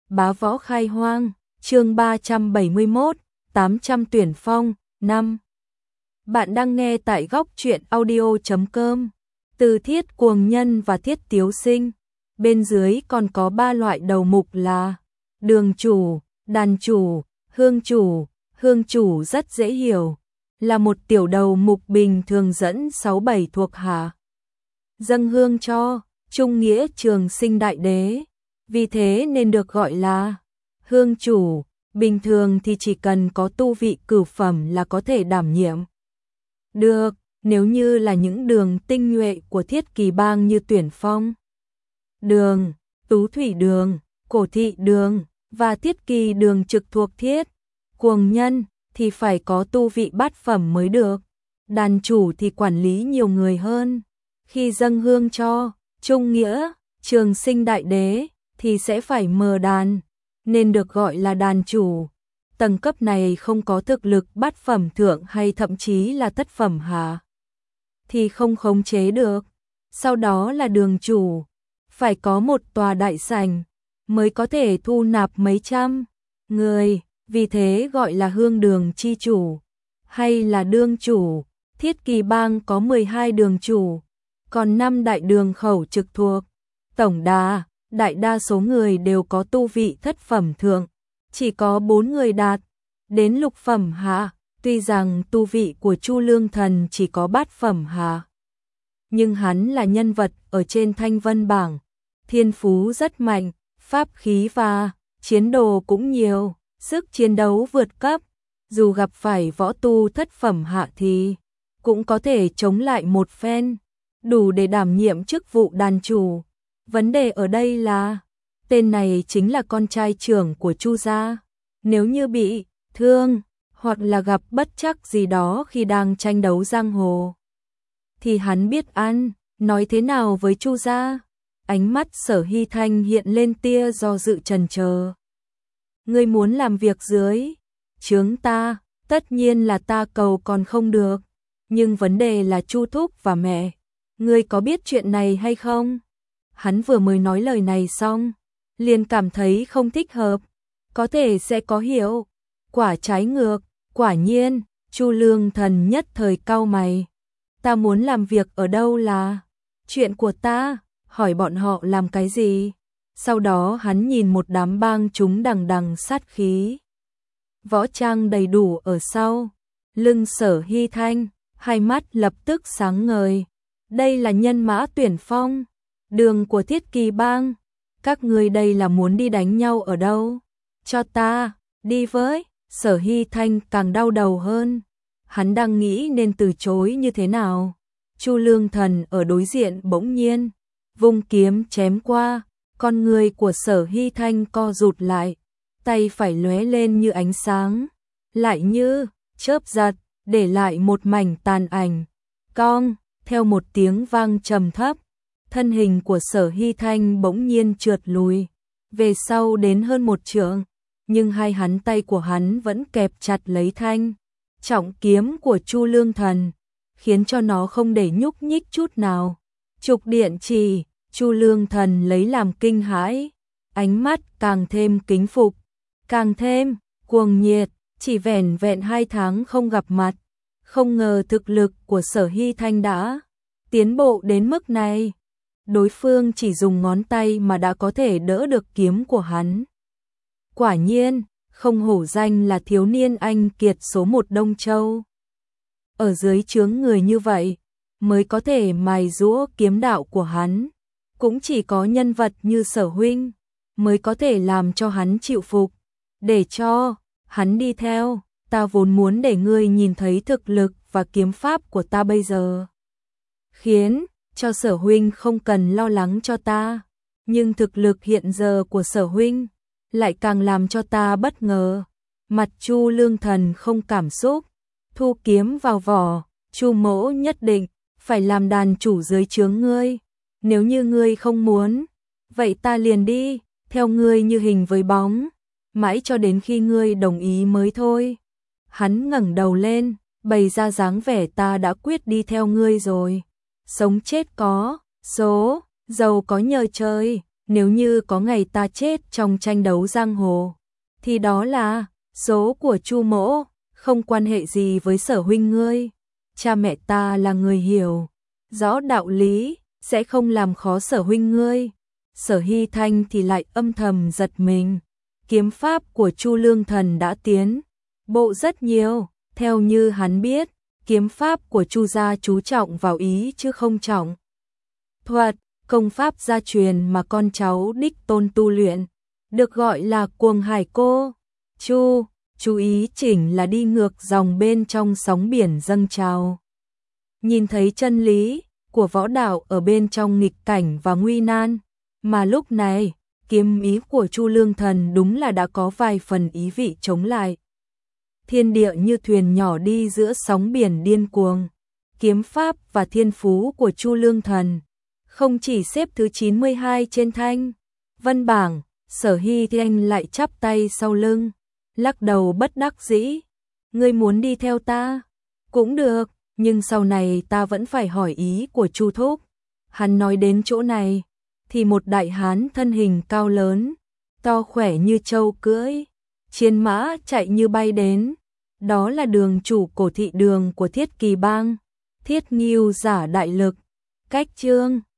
Bá võ khai hoang, chương 371, 800 tuyển phong, 5. Bạn đang nghe tại góc truyện audio.com. Từ Thiết Cuồng Nhân và Thiết Tiếu Sinh. Bên dưới còn có 3 loại đầu mục là đường chủ, đàn chủ, hương chủ. Hương chủ rất dễ hiểu, là một tiểu đầu mục bình thường dẫn 6-7 thuộc hạ dâng hương cho trung nghĩa Trường Sinh Đại Đế, vì thế nên được gọi là hương chủ. Bình thường thì chỉ cần có tu vị cửu phẩm là có thể đảm nhiệm được, nếu như là những đường tinh nhuệ của Thiết Kỳ Bang như Tuyển Phong Đường, Tú Thủy Đường, Cổ Thị Đường và Thiết Kỳ Đường trực thuộc Thiết Cuồng Nhân thì phải có tu vị bát phẩm mới được. Đàn chủ thì quản lý nhiều người hơn. Khi dâng hương cho trung nghĩa Trường Sinh Đại Đế thì sẽ phải mở đàn, nên được gọi là đàn chủ. Tầng cấp này không có thực lực bát phẩm thượng hay thậm chí là thất phẩm hạ thì không khống chế được. Sau đó là đường chủ, phải có một tòa đại sảnh mới có thể thu nạp mấy trăm người, vì thế gọi là hương đường chi chủ hay là đương chủ. Thiết Kỳ Bang có 12 đường chủ, còn 5 đại đường khẩu trực thuộc. Tổng đại đa số người đều có tu vị thất phẩm thượng, chỉ có 4 người đạt đến lục phẩm hạ. Tuy rằng tu vị của Chu Lương Thần chỉ có bát phẩm hạ, nhưng hắn là nhân vật ở trên Thanh Vân bảng, thiên phú rất mạnh, pháp khí và chiến đồ cũng nhiều, sức chiến đấu vượt cấp, dù gặp phải võ tu thất phẩm hạ thì cũng có thể chống lại một phen, đủ để đảm nhiệm chức vụ đàn chủ. Vấn đề ở đây là tên này chính là con trai trưởng của Chu gia, nếu như bị thương hoặc là gặp bất trắc gì đó khi đang tranh đấu giang hồ thì hắn biết ăn nói thế nào với Chu gia. Ánh mắt Sở Hy Thanh hiện lên tia do dự chần chờ. Ngươi muốn làm việc dưới trướng ta, tất nhiên là ta cầu còn không được, nhưng vấn đề là Chu thúc và mẹ, ngươi có biết chuyện này hay không? Hắn vừa mới nói lời này xong, liền cảm thấy không thích hợp, có thể sẽ có hiệu quả trái ngược. Quả nhiên, Chu Lương Thần nhất thời cau mày. Ta muốn làm việc ở đâu là chuyện của ta, hỏi bọn họ làm cái gì? Sau đó hắn nhìn một đám bang chúng đằng đằng sát khí, võ trang đầy đủ ở sau lưng Sở Hy Thanh, hai mắt lập tức sáng ngời. Đây là nhân mã Tuyển Phong Đường của Thiết Kỳ Bang, các ngươi đây là muốn đi đánh nhau ở đâu? Cho ta đi với. Sở Hy Thanh càng đau đầu hơn, hắn đang nghĩ nên từ chối như thế nào. Chu Lương Thần ở đối diện bỗng nhiên vung kiếm chém qua, con người của Sở Hy Thanh co rụt lại, tay phải lóe lên như ánh sáng, lại như chớp giật, để lại một mảnh tàn ảnh. Cong, theo một tiếng vang trầm thấp, thân hình của Sở Hy Thanh bỗng nhiên trượt lùi về sau đến hơn 1 trượng, nhưng hai tay của hắn vẫn kẹp chặt lấy thanh trọng kiếm của Chu Lương Thần, khiến cho nó không để nhúc nhích chút nào. Trục điện trì, Chu Lương Thần lấy làm kinh hãi, ánh mắt càng thêm kính phục, càng thêm cuồng nhiệt. Chỉ vẻn vẹn 2 tháng không gặp mặt, không ngờ thực lực của Sở Hy Thanh đã tiến bộ đến mức này. Đối phương chỉ dùng ngón tay mà đã có thể đỡ được kiếm của hắn. Quả nhiên, không hổ danh là thiếu niên anh kiệt số 1 Đông Châu. Ở dưới trướng người như vậy, mới có thể mài giũa kiếm đạo của hắn. Cũng chỉ có nhân vật như Sở huynh, mới có thể làm cho hắn chịu phục. Để cho hắn đi theo, ta vốn muốn để ngươi nhìn thấy thực lực và kiếm pháp của ta bây giờ, khiến cho Sở huynh không cần lo lắng cho ta. Nhưng thực lực hiện giờ của Sở huynh lại càng làm cho ta bất ngờ. Mặt Chu Lương Thần không cảm xúc, thu kiếm vào vỏ. Chu mỗ nhất định phải làm đàn chủ dưới trướng ngươi. Nếu như ngươi không muốn, vậy ta liền đi theo ngươi như hình với bóng, mãi cho đến khi ngươi đồng ý mới thôi. Hắn ngẩng đầu lên, bày ra dáng vẻ ta đã quyết đi theo ngươi rồi. Sống chết có số, giàu có nhờ trời. nếu như có ngày ta chết trong tranh đấu giang hồ, thì đó là số của Chu mỗ, không quan hệ gì với Sở huynh ngươi. Cha mẹ ta là người hiểu rõ đạo lý, sẽ không làm khó Sở huynh ngươi. Sở Hy Thanh thì lại âm thầm giật mình. Kiếm pháp của Chu Lương Thần đã tiến bộ rất nhiều, theo như hắn biết, kiếm pháp của Chu gia chú trọng vào ý chứ không trọng thuật, công pháp gia truyền mà con cháu đích tôn tu luyện, được gọi là Cuồng Hải Cô. Chu, chú ý chỉnh là đi ngược dòng bên trong sóng biển dâng trào. Nhìn thấy chân lý của võ đạo ở bên trong nghịch cảnh và nguy nan, mà lúc này, kiếm ý của Chu Lương Thần đúng là đã có vài phần ý vị chống lại. Thiên địa như thuyền nhỏ đi giữa sóng biển điên cuồng. Kiếm pháp và thiên phú của Chu Lương Thần không chỉ xếp thứ 92 trên thanh vân bảng, Sở Hy Thanh lại chắp tay sau lưng, lắc đầu bất đắc dĩ. Ngươi muốn đi theo ta? Cũng được, nhưng sau này ta vẫn phải hỏi ý của Chu thúc. Hắn nói đến chỗ này, thì một đại hán thân hình cao lớn, to khỏe như trâu cưỡi chiến mã chạy như bay đến. Đó là đường chủ cổ thị Đường của Thiết Kỳ Bang, Thiết Ngưu giả đại lực. Cách chương